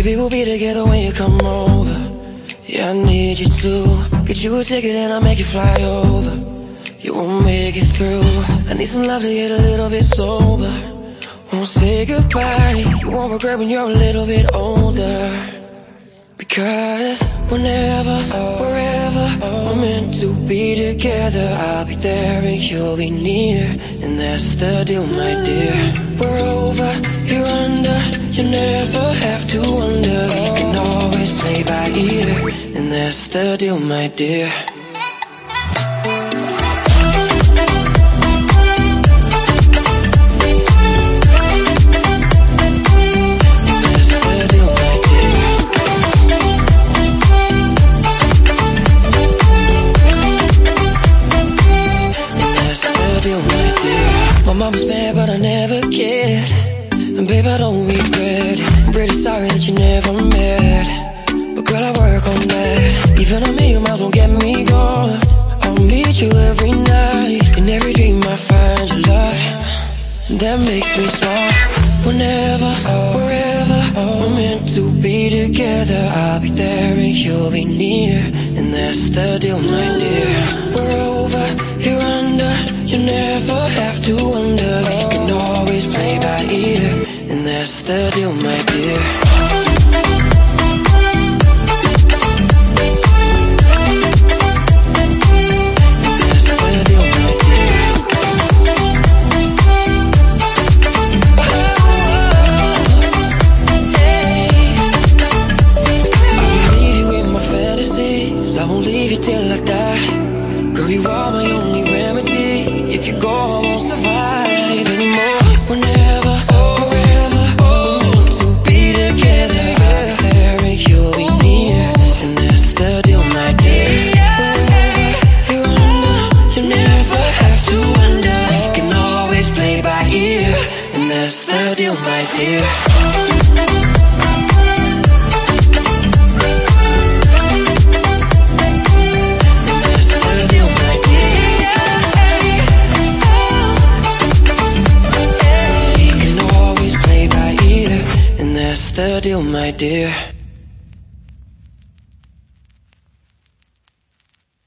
Baby, we'll be together when you come over. Yeah, I need you to get you a ticket and I'll make you fly over. You won't make it through. I need some love to get a little bit sober. Won't say goodbye. You won't regret when you're a little bit older. Because whenever, wherever we're meant to be together, I'll be there and you'll be near. And that's the deal, my dear. We're over, you're under. You never have to wonder. You can always play by ear. And that's the deal, my dear. My mama's mad but I never cared. And babe, I don't regret it. I'm pretty sorry that you never met. But girl, I work on that. Even a million miles won't get me gone. I'll meet you every night. In every dream I find your love. That makes me smile. Whenever, wherever we're meant to be together, I'll be there and you'll be near. And that's the deal, my dear. We're over, you're under. You never have to wonder. You can always play by ear. And that's the deal, my dear. I won't leave you till I die. Girl, you are my only remedy. If you go, I won't survive anymore. Whenever, wherever we're meant to be together, I'll be there and you'll be near. And that's the deal, my dear. Wherever you're under, you never have to wonder. You can always play by ear. And that's the deal, my dear. The deal, my dear.